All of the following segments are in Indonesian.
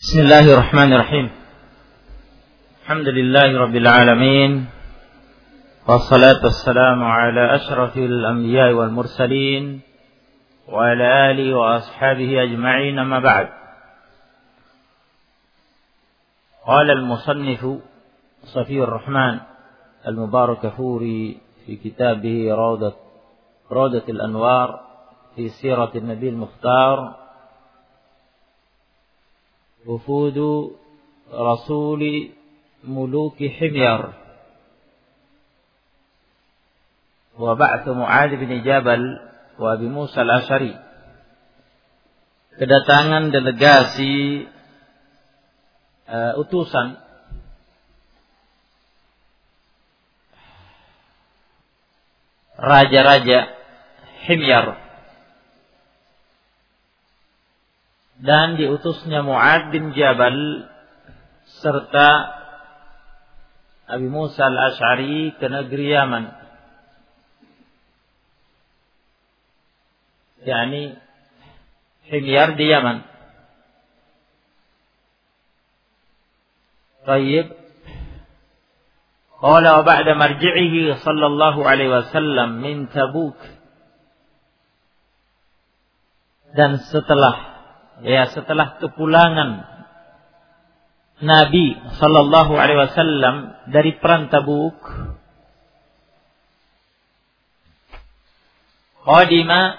Bismillahirrahmanirrahim. Alhamdulillahi rabbil alamin. Wassalatu wassalamu ala asyrafil anbiya'i wal mursalin wa ala alihi wa ashabihi ajma'in, amma ba'd. Qala al-musannifu Safiyur Rahman al-Mubarakafuri fi kitabih Rawdatul Anwar fi siratin Nabi al-Mukhtar, wufudu rasuli muluki Himyar wa ba'thu Mu'adz bin Jabal wa Abi Musa al-Asy'ari. Kedatangan delegasi utusan raja-raja Himyar dan diutusnya Mu'adz bin Jabal serta Abi Musa al-Asy'ari ke negeri Yaman, yakni Himyar di Yaman. Tayyib. Qala wa ba'da marji'ihi sallallahu alaihi wasallam min Tabuk, dan setelah kepulangan Nabi sallallahu alaihi wasallam dari perang Tabuk, qadima,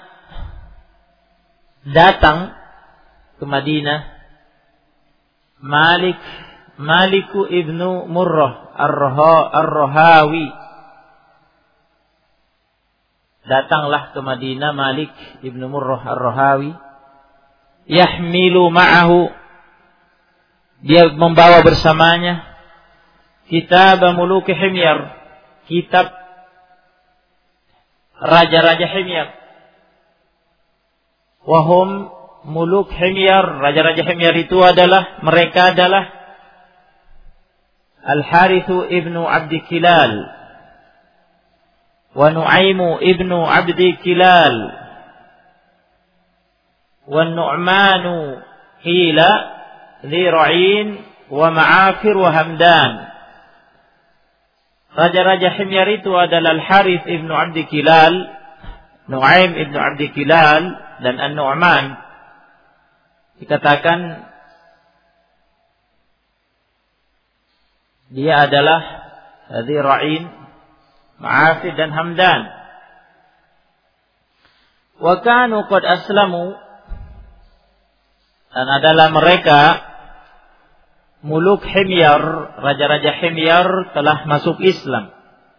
datang ke Madinah Maliku ibnu Murrah ar-Rahawi. Datanglah ke Madinah Malik ibnu Murrah ar-Rahawi, yahmilu ma'ahu, dia membawa bersamanya kitab muluki Himyar, kitab raja-raja Himyar. Wahum muluk Himyar, raja-raja Himyar itu mereka adalah Al-Harithu ibnu Abdi Kilal wa Nu'aimu ibnu Abdi Kilal wa Nu'manu Hila Dhi Ra'in wa Ma'afir wa Hamdan. Raja-raja Himyar itu adalah Al-Harith ibnu Abdi Kilal, Nu'aim ibnu Abdi Kilal, dan An-Nu'man. Dikatakan dia adalah Dhi Ra'in, Ma'afir dan Hamdan. Wa kanu qad aslamu, dan adalah mereka muluk Himyar, raja-raja Himyar telah masuk Islam.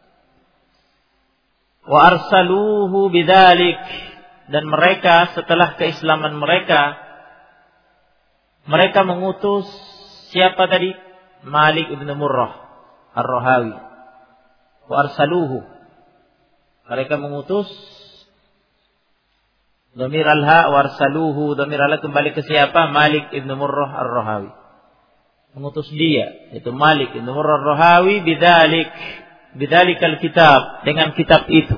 Wa arsaluhu bidzalik, dan mereka setelah keislaman mereka mengutus siapa tadi? Malik ibn Murrah ar-Rahawi. Wa arsaluhu, mereka mengutus. Dhamir al-ha wa arsaluhu, dhamir al-ha kembali ke siapa? Malik ibn Murrah ar-Rahawi. Mengutus dia, yaitu Malik ibn Murrah ar-Rahawi bidzalikal kitab, dengan kitab itu.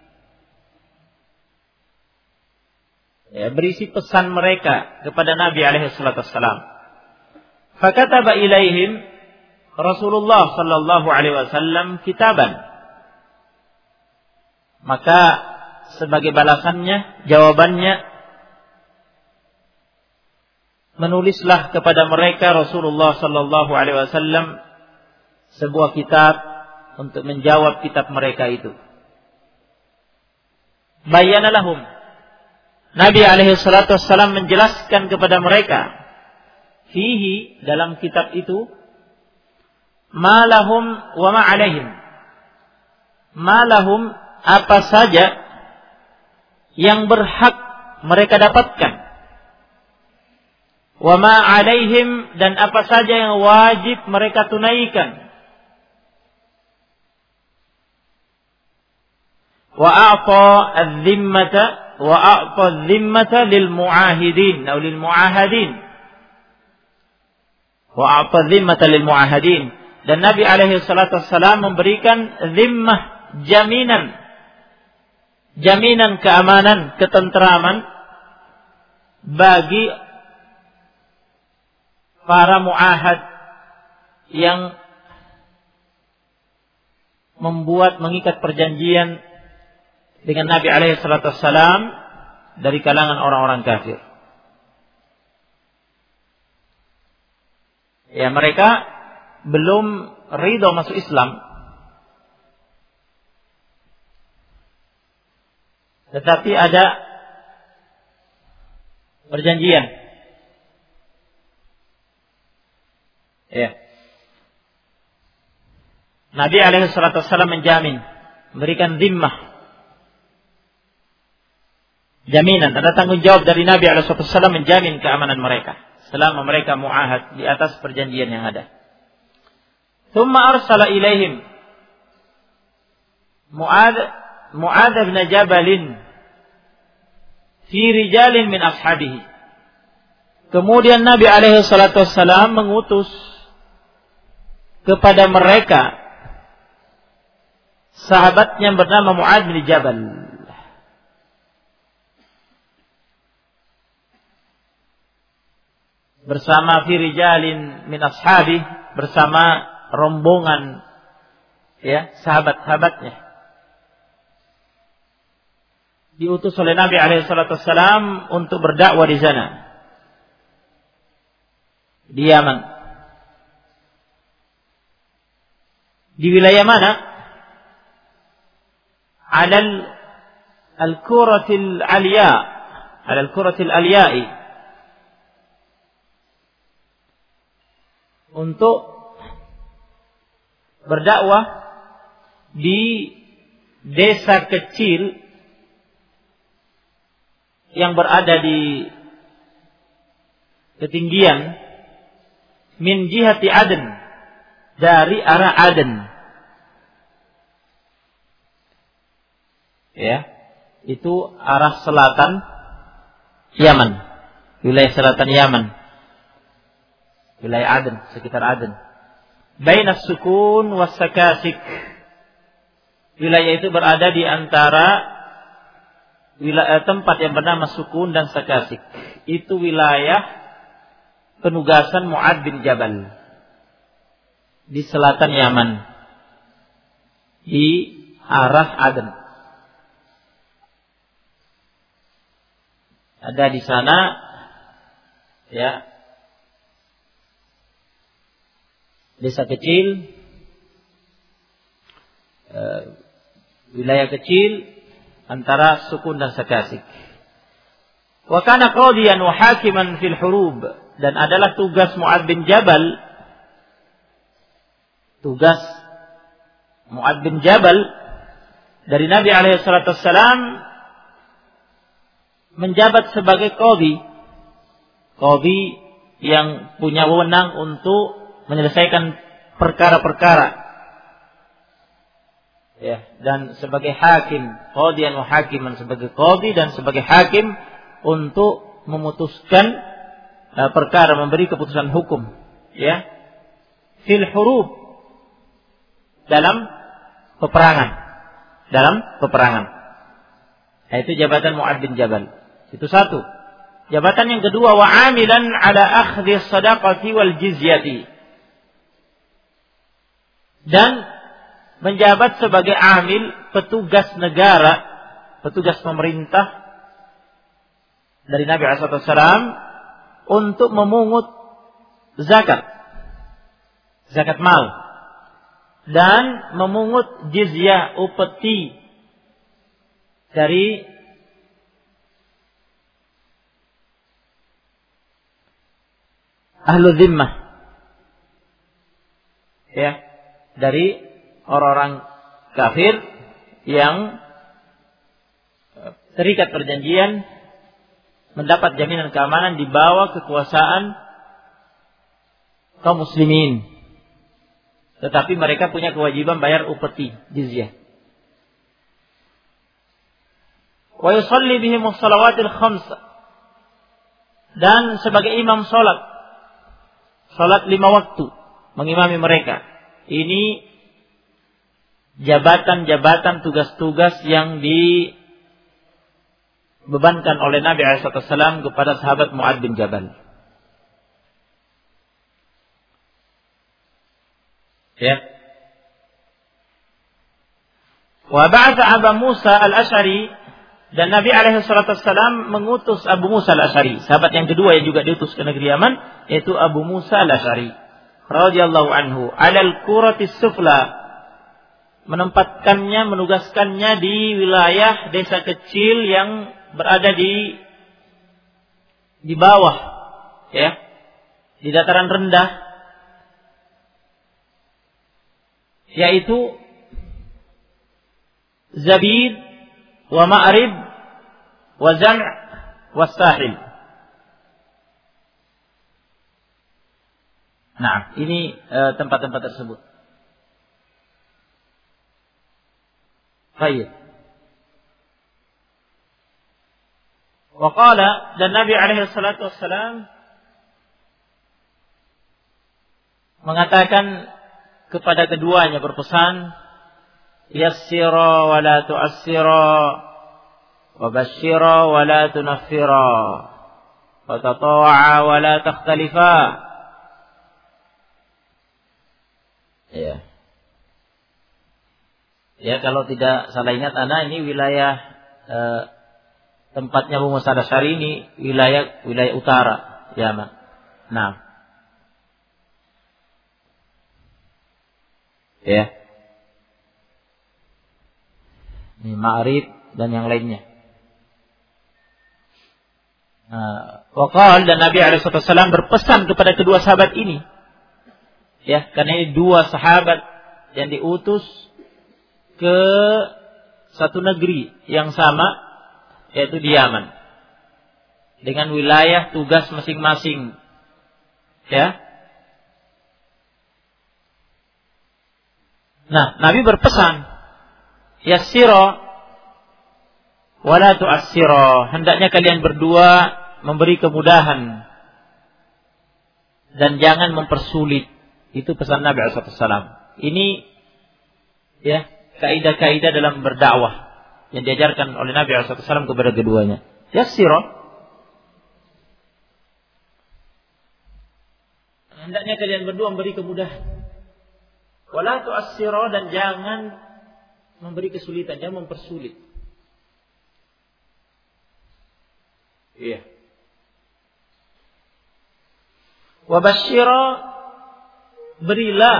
Berisi pesan mereka kepada Nabi alaihi salatu wassalam. Fakataba ilaihim Rasulullah sallallahu alaihi wasallam kitaban. Maka sebagai balasannya, jawabannya, menulislah kepada mereka Rasulullah sallallahu alaihi wasallam sebuah kitab untuk menjawab kitab mereka itu. Bayyana lahum, Nabi alaihi salatu wassalam menjelaskan kepada mereka, fihi, dalam kitab itu, ma lahum wa ma alaihim. Ma lahum, apa saja yang berhak mereka dapatkan. Wa ma alaihim, dan apa saja yang wajib mereka tunaikan. Wa a'ta adh-dhimmata lil mu'ahidin atau lil mu'ahadin. Wa a'ta adh-dhimmata lil mu'ahadin, dan Nabi alaihi salatu wassalam memberikan zimmah, jaminan keamanan, ketentraman bagi para muahad yang mengikat perjanjian dengan Nabi alaihi salatu wassalam dari kalangan orang-orang kafir. Ya, mereka belum ridho masuk Islam, tetapi ada perjanjian. Ya. Nabi alaihi salatu wassalam menjamin, memberikan zimmah, jaminan, ada tanggung jawab dari Nabi alaihi salatu wassalam menjamin keamanan mereka selama mereka muahad di atas perjanjian yang ada. Thumma arsala ilaihim Mu'adz bin Jabal fi rijalin min ashabihi. Kemudian Nabi alaihi salatu wassalam mengutus kepada mereka sahabatnya yang bernama Mu'adz bin Jabal. Bersama fi rijalin min ashabi, bersama rombongan ya sahabat-sahabatnya, diutus oleh Nabi alaihi salatu wassalam untuk berdakwah di sana, di Yaman. Di wilayah mana? Alal al-Quratil Alya, alal Quratil Alya'i, untuk berdakwah di desa kecil yang berada di ketinggian min jihati Aden, dari arah Aden. Ya, itu arah selatan Yaman, wilayah selatan Yaman, wilayah Aden, sekitar Aden. Bainas sukun was sakasik. Wilayah itu berada di antara wilayah tempat yang bernama Sukun dan Sakasik. Itu wilayah penugasan Mu'adz bin Jabal di selatan Yaman, di arah Aden. Ada di sana ya desa kecil, wilayah kecil antara Sukun dan Sakasik. Wa kana qadiyan wa hakiman fil hurub, dan adalah tugas Mu'adz bin Jabal, tugas Mu'adz bin Jabal dari Nabi alaihi salatu wassalam menjabat sebagai qadhi yang punya wewenang untuk menyelesaikan perkara-perkara, ya, dan sebagai hakim, qadiyan wa hakiman, sebagai qadhi dan sebagai hakim untuk memutuskan perkara, memberi keputusan hukum, ya, fil hurub, dalam peperangan, Nah, itu jabatan Mu'adz bin Jabal. Itu satu. Jabatan yang kedua, wa amilan ala akhdhi sadaqati wal jizyati, dan menjabat sebagai amil, petugas negara, petugas pemerintah dari Nabi SAW untuk memungut zakat mal, dan memungut jizyah, upeti dari ahlu zimmah, ya, dari orang-orang kafir yang terikat perjanjian, mendapat jaminan keamanan di bawah kekuasaan kaum muslimin, tetapi mereka punya kewajiban bayar upeti, jizyah. Wa yusalli bihim as-salawatil khams, dan sebagai imam salat 5 waktu, mengimami mereka. Ini jabatan-jabatan, tugas-tugas yang dibebankan oleh Nabi SAW kepada sahabat Mu'adz bin Jabal. Ya. Wa ba'atha Abu Musa al-Asy'ari, dan Nabi alaihi salatu wassalam mengutus Abu Musa al-Asy'ari, sahabat yang kedua yang juga diutus ke negeri Yaman, yaitu Abu Musa al-Asy'ari radhiyallahu anhu, alal quratis sufla, menempatkannya, menugaskannya di wilayah desa kecil yang berada di bawah, ya, di dataran rendah, yaitu Zabid wa Ma'rib wa Zam' wa Sahil. Nah, ini tempat-tempat tersebut. Baik. Wa qala, dan Nabi alaihi salatu wassalam mengatakan kepada keduanya, berpesan, yassira wa la tu'assira, wa basyira wa la tunaffira, wa tata'a wa la takhtalifa. Ya. Ya, kalau tidak salah ingat ana, ini wilayah tempatnya Abu Musa al-Asy'ari ini wilayah utara Yaman. Nah. Ya. Ini Ma'rib dan yang lainnya. Waqal, dan Nabi alaihi wasallam berpesan kepada kedua sahabat ini. Ya, karena ini dua sahabat yang diutus ke satu negeri yang sama, yaitu di Yaman, dengan wilayah tugas masing-masing. Ya. Nah, Nabi berpesan, yassira wa la tu'assira, hendaknya kalian berdua memberi kemudahan dan jangan mempersulit. Itu pesan Nabi sallallahu alaihi wasallam. Ini, ya, kaidah-kaidah dalam berdakwah yang diajarkan oleh Nabi sallallahu alaihi wasallam kepada keduanya. Yassira, hendaknya kalian berdua memberi kemudahan. Wala tu'assira, dan jangan memberi kesulitan, jangan mempersulit. Iya. Wa basyira, berilah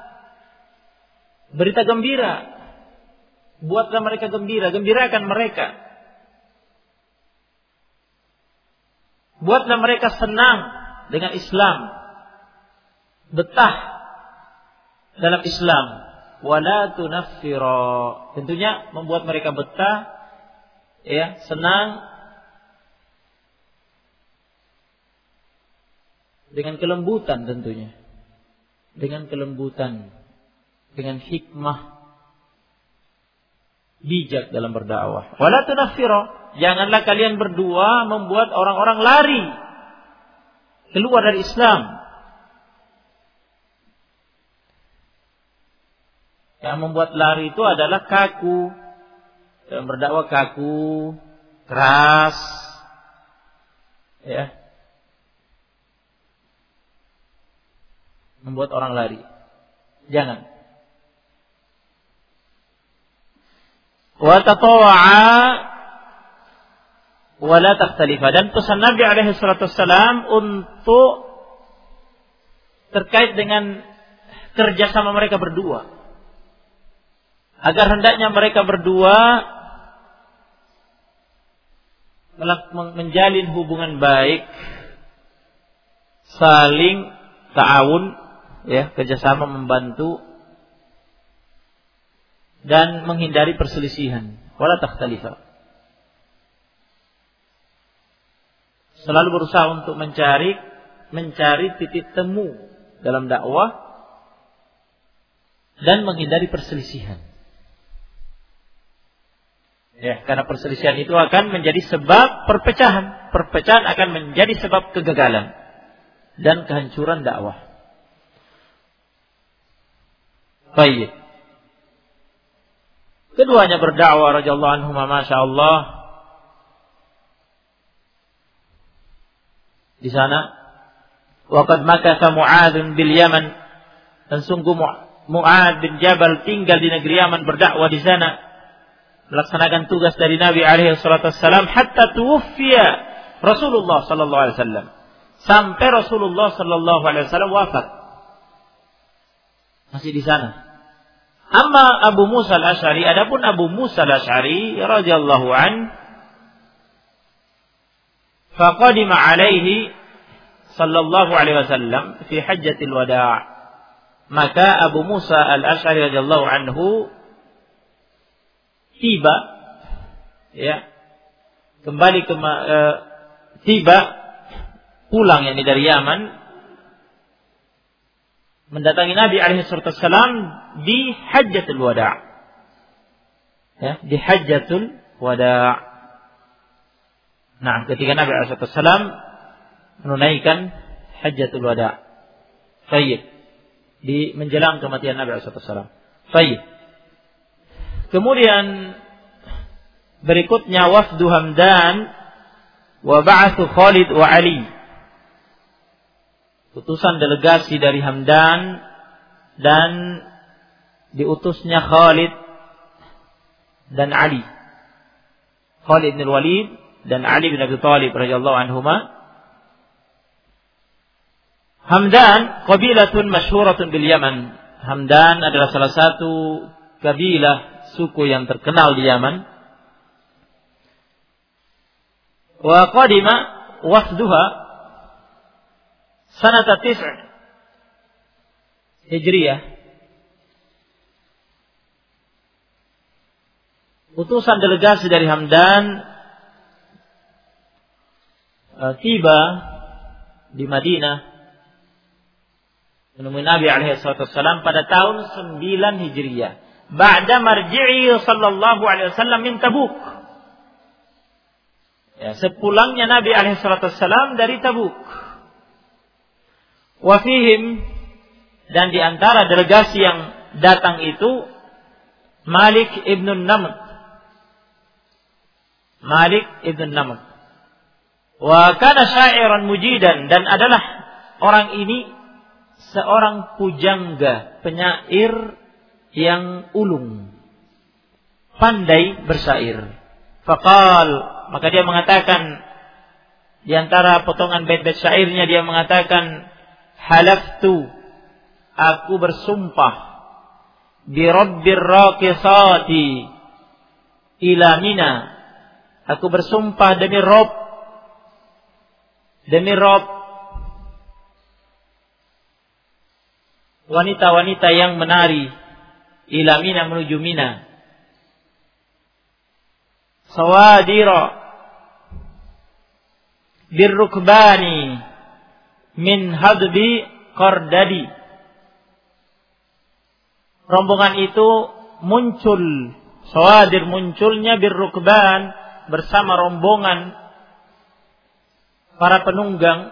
berita gembira. Buatlah mereka gembira, gembirakan mereka. Buatlah mereka senang dengan Islam, betah dalam Islam. Wala tunaffira, tentunya membuat mereka betah, ya, senang dengan kelembutan, tentunya dengan kelembutan, dengan hikmah, bijak dalam berdakwah. Wala tunaffira, janganlah kalian berdua membuat orang-orang lari keluar dari Islam. Yang membuat lari itu adalah kaku, dalam berdakwah kaku, keras, ya, membuat orang lari. Jangan. Wa tatawa'a wa la takhtalifa, dan pesan Nabi alaihi salatu wassalam untuk terkait dengan kerjasama mereka berdua, agar hendaknya mereka berdua menjalin hubungan baik, saling ta'awun, ya, kerjasama, membantu, dan menghindari perselisihan. Wala takhtalifa, selalu berusaha untuk mencari titik temu dalam dakwah dan menghindari perselisihan. Ya, karena perselisihan itu akan menjadi sebab perpecahan. Perpecahan akan menjadi sebab kegagalan dan kehancuran dakwah. Baik. Keduanya berdakwah radhiyallahu anhuma, masyaallah. Di sana waqad makatha Mu'adz bil Yaman, dan sungguh Mu'adz bin Jabal tinggal di negeri Yaman, berdakwah di sana, melaksanakan tugas dari Nabi alaihi salatu wassalam, hatta tuwfiya Rasulullah sallallahu alaihi wasallam, sampai Rasulullah sallallahu alaihi wasallam wafat, masih di sana. Amma Abu Musa al-Asy'ari, adapun Abu Musa al-Asy'ari radhiyallahu an, faqadima alaihi sallallahu alaihi wasallam fi hajjatil wada'. Maka Abu Musa al-Asy'ari radhiyallahu anhu tiba, ya, kembali tiba pulang yakni dari Yaman, mendatangi Nabi alaihi wasallam di Hajjatul Wada'. Ya, di Hajjatul Wada'. Nah, ketika Nabi alaihi wasallam menunaikan Hajjatul Wada'. Baik. Di menjelang kematian Nabi alaihi wasallam. Baik. Kemudian berikutnya wafdu Hamdan wa ba'atsu Khalid wa Ali. Utusan delegasi dari Hamdan dan diutusnya Khalid dan Ali. Khalid bin Walid dan Ali bin Abi Thalib radhiyallahu anhuma. Hamdan qabilatun masyhuratun bil Yaman. Hamdan adalah salah satu kabilah suku yang terkenal di Yaman. Wa qadima wafduha sanata 9 Hijriyah. Utusan delegasi dari Hamdan tiba di Madinah menemui Nabi alaihi wasallam pada tahun 9 Hijriyah. Ba'da marji'i sallallahu alaihi wasallam min Tabuk. Ya, sepulangnya Nabi alaihi wasallam dari Tabuk. Wa fihim, dan di antara delegasi yang datang itu Malik ibn Namr. Malik ibn Namr. Wa kana sya'iran mujidan, dan adalah orang ini seorang pujangga, penyair yang ulung, pandai bersyair. Faqal, maka dia mengatakan, di antara potongan bait-bait syairnya dia mengatakan, halaftu, aku bersumpah, bi rabbir raqisati ila Mina, aku bersumpah demi Rabb wanita-wanita yang menari, ila Mina, menuju Mina. Sawadira birrukbani min hadbi qardadi. Rombongan itu muncul, sawadir munculnya birrukban, bersama rombongan para penunggang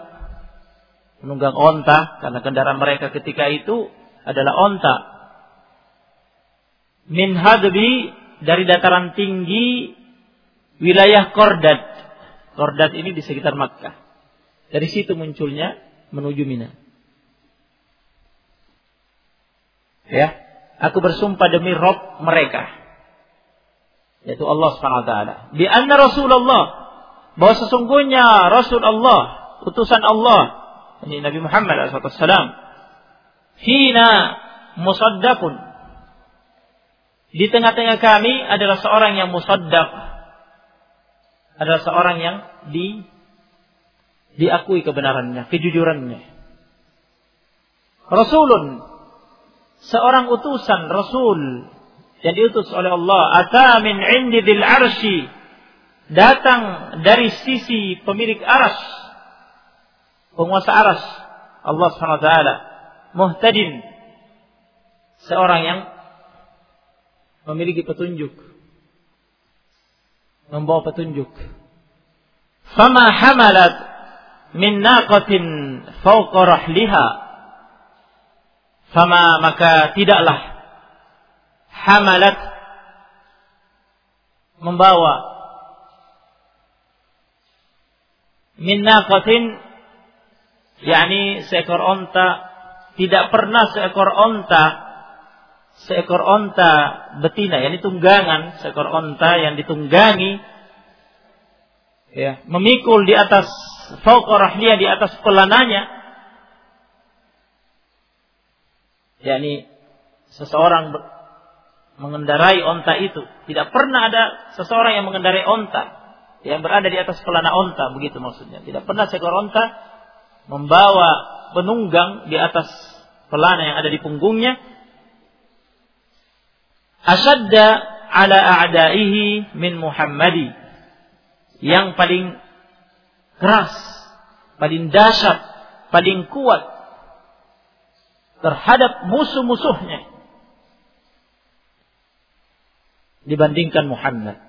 onta, karena kendaraan mereka ketika itu adalah onta. Min hadbi, dari dataran tinggi wilayah Qardad. Qardad ini di sekitar Makkah. Dari situ munculnya menuju Mina. Ya, aku bersumpah demi Rabb mereka, yaitu Allah Subhanahu wa taala, bi anna Rasulullah, bahwa sesungguhnya Rasul Allah, utusan Allah, ini Nabi Muhammad SAW, hina musaddaqun, di tengah-tengah kami adalah seorang yang musaddaq, adalah seorang yang diakui kebenarannya, kejujurannya. Rasulun, seorang utusan, Rasul yang diutus oleh Allah, ata min indi dzil arsy, datang dari sisi pemilik arsy, penguasa arsy, Allah Subhanahu wa taala. Muhtadin, seorang yang memiliki petunjuk, membawa petunjuk. Fama hamalat min naqatin fawqa rahliha, fama, maka tidaklah, hamalat, membawa, min naqatin, yakni seekor onta, tidak pernah seekor onta seekor onta betina, yakni tunggangan, seekor onta yang ditunggangi, ya, memikul di atas fauqa rahliya, di atas pelananya, yakni seseorang mengendarai onta itu. Tidak pernah ada seseorang yang mengendarai onta yang berada di atas pelana onta, begitu maksudnya. Tidak pernah seekor onta membawa penunggang di atas pelana yang ada di punggungnya. Asyadda ala a'daihi min Muhammadi, yang paling keras, paling dahsyat, paling kuat terhadap musuh-musuhnya dibandingkan Muhammad.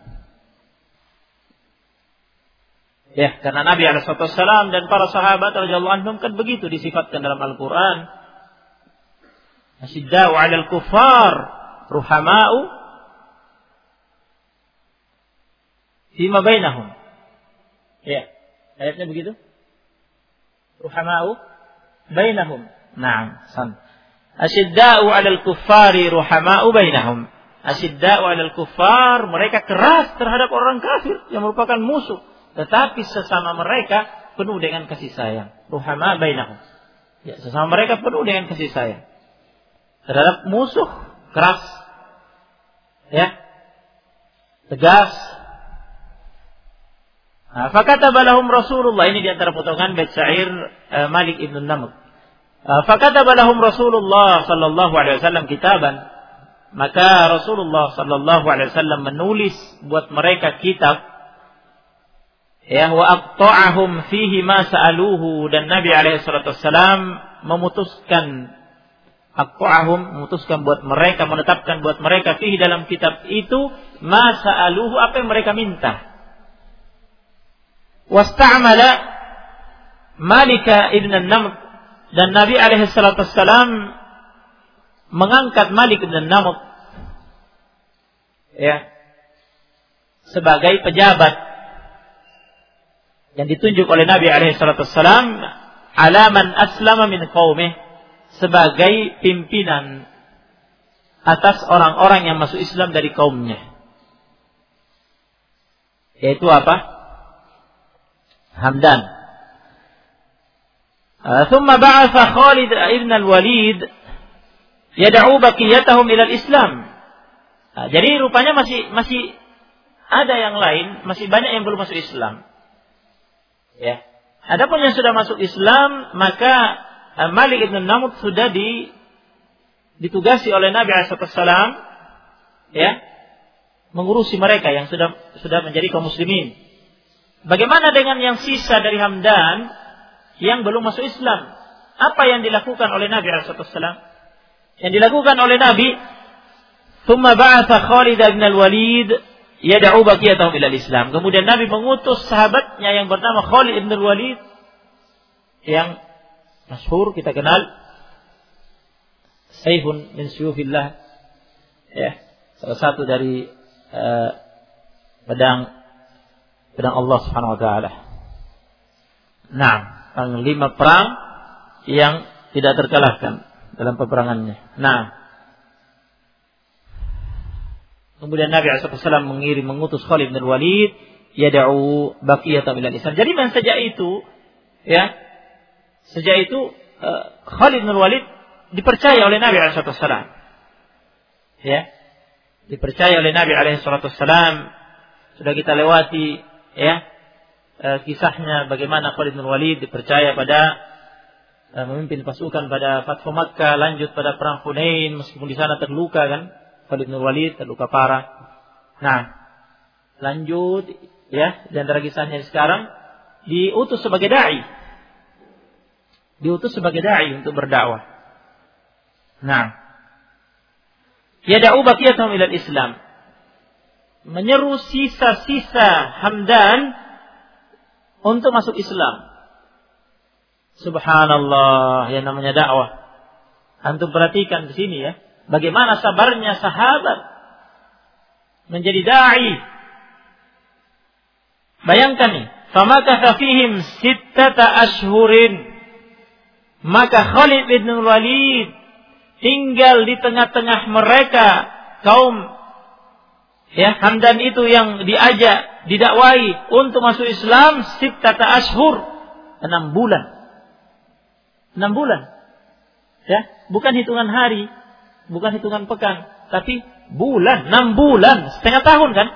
Ya, karena Nabi SAW dan para sahabat radhiyallahu anhum kan begitu disifatkan dalam Al-Quran. Asyidda'u 'alal kuffar ruhama'u fima bainahum. Ya, ayatnya begitu. Ruhama'u bainahum. Naam, san. Asyidda'u 'alal kuffari ruhama'u bainahum. Asyidda'u 'alal kuffar, mereka keras terhadap orang kafir yang merupakan musuh, tetapi sesama mereka penuh dengan kasih sayang. Ruhama bainahum. Ya, sesama mereka penuh dengan kasih sayang. Terhadap musuh keras, ya, tegas. Nah, fakataba lahum Rasulullah, ini di antara potongan bait syair Malik ibn Namr. Fakataba lahum Rasulullah sallallahu alaihi wasallam kitaban, maka Rasulullah sallallahu alaihi wasallam menulis buat mereka kitab. Ya, wa aqta'ahum fihi ma sa'aluhu, dan Nabi alaihi salatu wasallam memutuskan buat mereka, menetapkan buat mereka fihi, dalam kitab itu, ma sa'aluhu, apa yang mereka minta. Wasta'mala Malika ibn Namr, dan Nabi alaihi salatu wasallam mengangkat Malik ibn Namr, ya, sebagai pejabat yang ditunjuk oleh Nabi alaihi salatu wasallam, alaman aslama min qaumih, sebagai pimpinan atas orang-orang yang masuk Islam dari kaumnya. Yaitu apa? Hamdan. Thumma ba'atha Khalid ibn al-Walid yad'u baqiyatahum ila al-Islam. Jadi rupanya masih ada yang lain, masih banyak yang belum masuk Islam. Ya. Adapun yang sudah masuk Islam, maka Malik ibn Namr sudah ditugasi oleh Nabi SAW, ya, mengurusi mereka yang sudah menjadi kaum muslimin. Bagaimana dengan yang sisa dari Hamdan yang belum masuk Islam? Apa yang dilakukan oleh Nabi SAW? Yang dilakukan oleh Nabi, thumma ba'atha Khalid ibn al-Walid yad'u baqiyatahum ila al-Islam. Kemudian Nabi mengutus sahabatnya yang bernama Khalid ibn al-Walid, yang masyhur kita kenal, sayfun min suyufillah, ya, salah satu dari pedang Allah Subhanahu wa taala. Nah, panglima perang yang tidak terkalahkan dalam peperangannya. Nah, kemudian Nabi SAW mengutus Khalid bin Walid yad'u baqiyatan minal Islam. Jadi sejak itu, ya, Khalid bin Walid dipercaya oleh Nabi SAW. Ya, dipercaya oleh Nabi SAW. Sudah kita lewati, ya, kisahnya bagaimana Khalid bin Walid dipercaya pada memimpin pasukan pada Fathu Makkah, lanjut pada perang Hunain, meskipun di sana terluka kan, Khalid bin Walid terluka parah. Nah, lanjut, ya, di antara kisahnya sekarang diutus sebagai dai. Diutus sebagai dai untuk berdakwah. Nah, yad'u baqiyatahum ila al-Islam. Menyeru sisa-sisa Hamdan untuk masuk Islam. Subhanallah, yang namanya dakwah. Antum perhatikan di sini, ya, bagaimana sabarnya sahabat menjadi dai. Bayangkan nih, famakatha fihim 6 ashhurin. Maka Khalid bin Walid tinggal di tengah-tengah mereka kaum Hamdan itu yang diajak, didakwai untuk masuk Islam sittata ashhur, 6 bulan. 6 bulan. Ya, bukan hitungan hari, bukan hitungan pekan, tapi bulan, 6 bulan, setengah tahun kan?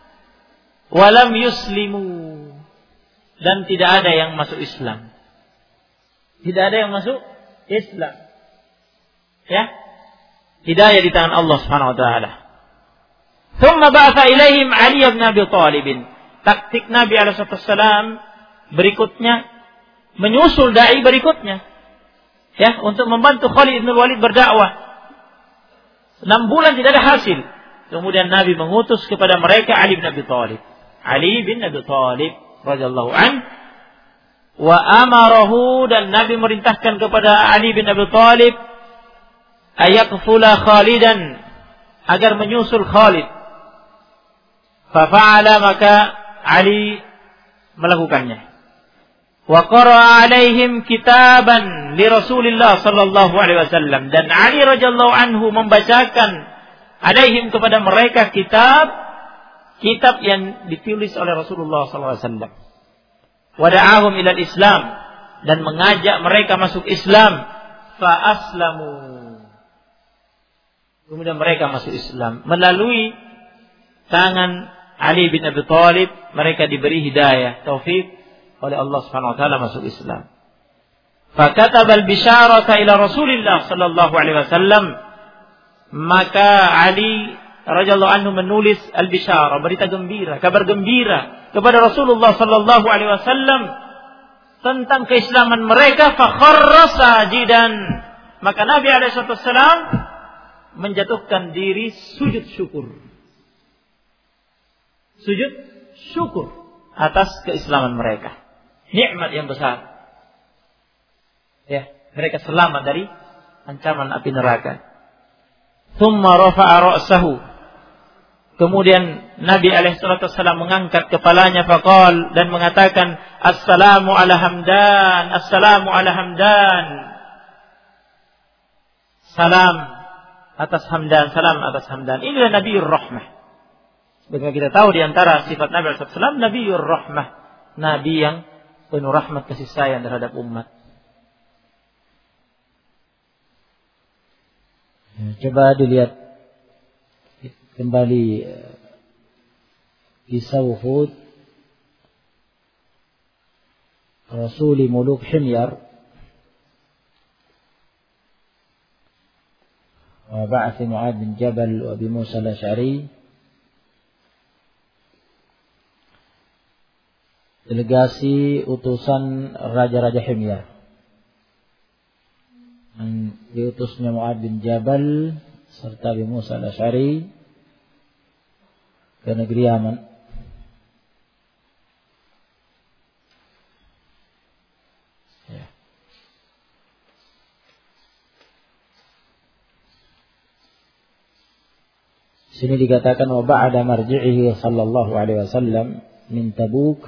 Walam yuslimu, dan tidak ada yang masuk Islam. Tidak ada yang masuk Islam. Ya. Hidayah di tangan Allah Subhanahu wa taala. Thumma ba'atha ilaihim Ali bin Abi Thalib. Taktik Nabi alaihi wasallam berikutnya menyusul dai berikutnya. Ya, untuk membantu Khalid bin Walid berdakwah. 6 bulan tidak ada hasil. Kemudian Nabi mengutus kepada mereka Ali bin Abi Thalib. Ali bin Abi Thalib radhiyallahu an, wa amarahu, dan Nabi merintahkan kepada Ali bin Abi Thalib ayaqfula Khalidan, agar menyusul Khalid. Fafa'ala, maka Ali melakukannya. Wa qara'a alaihim kitaban li Rasulillah sallallahu alaihi wasallam, dan Ali radhiyallahu anhu membacakan alaihim kepada mereka kitab yang ditulis oleh Rasulullah sallallahu alaihi wasallam. Wa da'ahum ila Islam, dan mengajak mereka masuk Islam. Fa aslamu, kemudian mereka masuk Islam melalui tangan Ali bin Abi Thalib. Mereka diberi hidayah, taufik oleh Allah Subhanahu wa taala masuk Islam. Fakataba al-bisyarata ila Rasulillah sallallahu alaihi wasallam, maka Ali radhiyallahu anhu menulis al-bisyarah, berita gembira, kabar gembira kepada Rasulullah sallallahu alaihi wasallam tentang keislaman mereka. Fa kharra sajidan, maka Nabi alaihi wasallam menjatuhkan diri sujud syukur. Sujud syukur atas keislaman mereka. Nikmat yang besar. Ya, mereka selamat dari ancaman api neraka. Thumma rafa'a ra'sahu, kemudian Nabi alaihi wasallam mengangkat kepalanya, faqal, dan mengatakan, assalamu ala Hamdan, assalamu ala Hamdan. Salam atas Hamdan, salam atas Hamdan. Inilah Nabiur Rahmah. Bagaimana kita tahu di antara sifat Nabi sallallahu alaihi wasallam, Nabiur Rahmah, nabi yang penuh rahmat kasih sayang terhadap umat. Coba dilihat kembali kisah Uhud, Rasuli Muluk Himyar wa ba'ath Mu'adz bin Jabal wa Abi Musa al-Asy'ari, delegasi utusan Raja-Raja Himyar. Diutusnya Mu'adz bin Jabal serta Abi Musa al-Asy'ari ke negeri Yaman. Ya. Sini dikatakan wa ba'da marji'ihi sallallahu alaihi wasallam min Tabuk,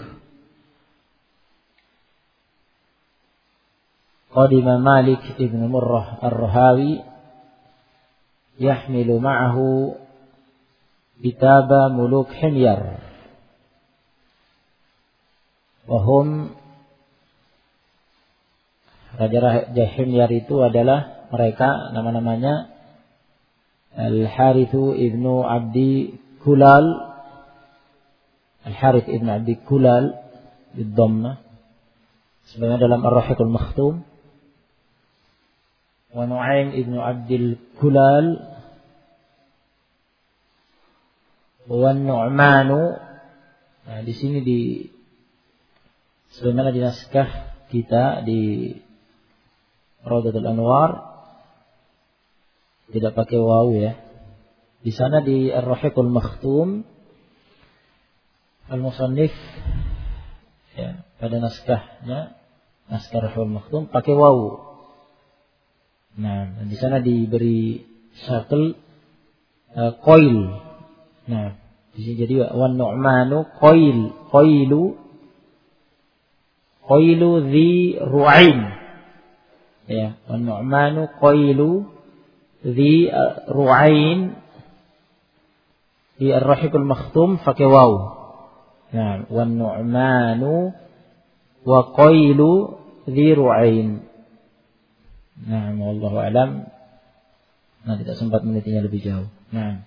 qadima Malik ibn Murrah ar-Rahawi yahmilu ma'ahu kitaba muluk Himyar, wahum, Raja-Raja Himyar itu adalah mereka, nama-namanya Al-Harithu ibnu Abdi Kulal, Al-Harith ibnu Abdi Kulal bid-dhammah, sebagaimana dalam Ar-Rahiqul Makhtum, wa Nu'aim ibnu Abdil Kulal, wa Nu'manu. Nah, di sini sebagaimana di naskah kita di Rawdatul Anwar tidak pakai waw ya. Di sana di Ar-Rahiqul Makhtum al-musannif ya, pada naskahnya, naskah Rahiqul Makhtum pakai waw. Nah, di sana diberi syakl qail. Nah, di sini jadi wan nu'manu qailu dhi ru'ain. Ya, wan nu'manu qailu dhi ru'ain di ar-rahiqul makhtum pakai waw. Nah, wan nu'manu wa qailu dhi ru'ain. Nah, wallahu alam. Nah, tidak sempat menelitinya lebih jauh. Nah.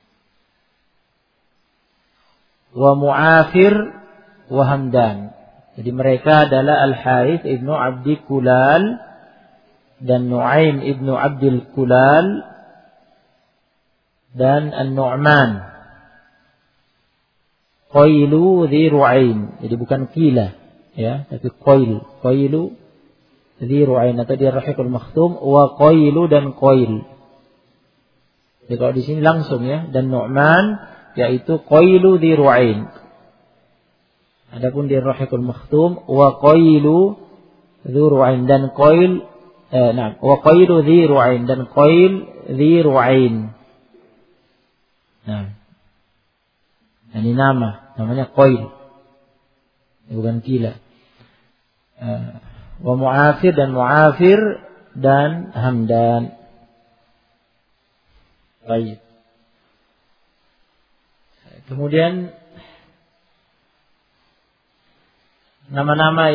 Wa Mu'afir wa Hamdan. Jadi mereka adalah Al-Harith ibnu Abdi Kulal dan Nu'aim ibnu Abdul Kulal dan An-Nu'man. Qailu dhi ru'ain. Jadi bukan kila, ya, tapi qail. Qailu dhi ru'ain atau dia rahiqul makhtum wa qailu dan qail. Jadi kalau di sini langsung ya, dan Nu'man yaitu qailu dhi ru'ain. Adapun di rahiqul makhtum wa qailu dhi ru'ain dan qail wa qailu dhi ru'ain dan qail dhi ru'ain. Nah. Ini namanya qail. Bukan kila. Wa Mu'afir dan Hamdan. Baik. Kemudian nama-nama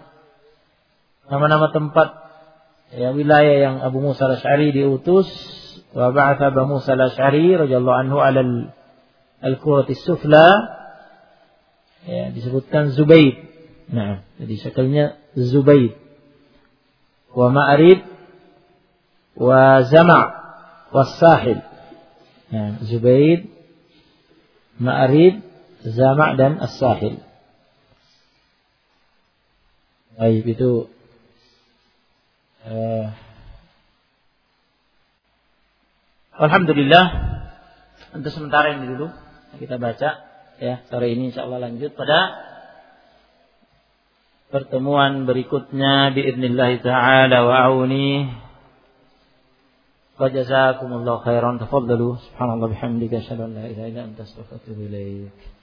tempat ya wilayah yang Abu Musa al-Asy'ari diutus, wa ba'atha Abu Musa al-Asy'ari radhiyallahu anhu 'ala al-Qurati as-Sufla, ya, disebutkan Zubayd. Nah, jadi shakalnya Zubayd. Wa Ma'rib wa Zama' was-Sahil. Nah, Zubayd, Ma'rib, Zama' dan As-Sahil. Baik, itu alhamdulillah untuk sementara ini dulu kita baca ya. Sore ini insyaallah lanjut pada pertemuan berikutnya biidznillah taala wa auni. Wa jazakumullahu khairan. Tafaddalu. Subhanallah bihamdika asyhadu an la ilaha illa anta astaghfiruka wa atubu ilaik.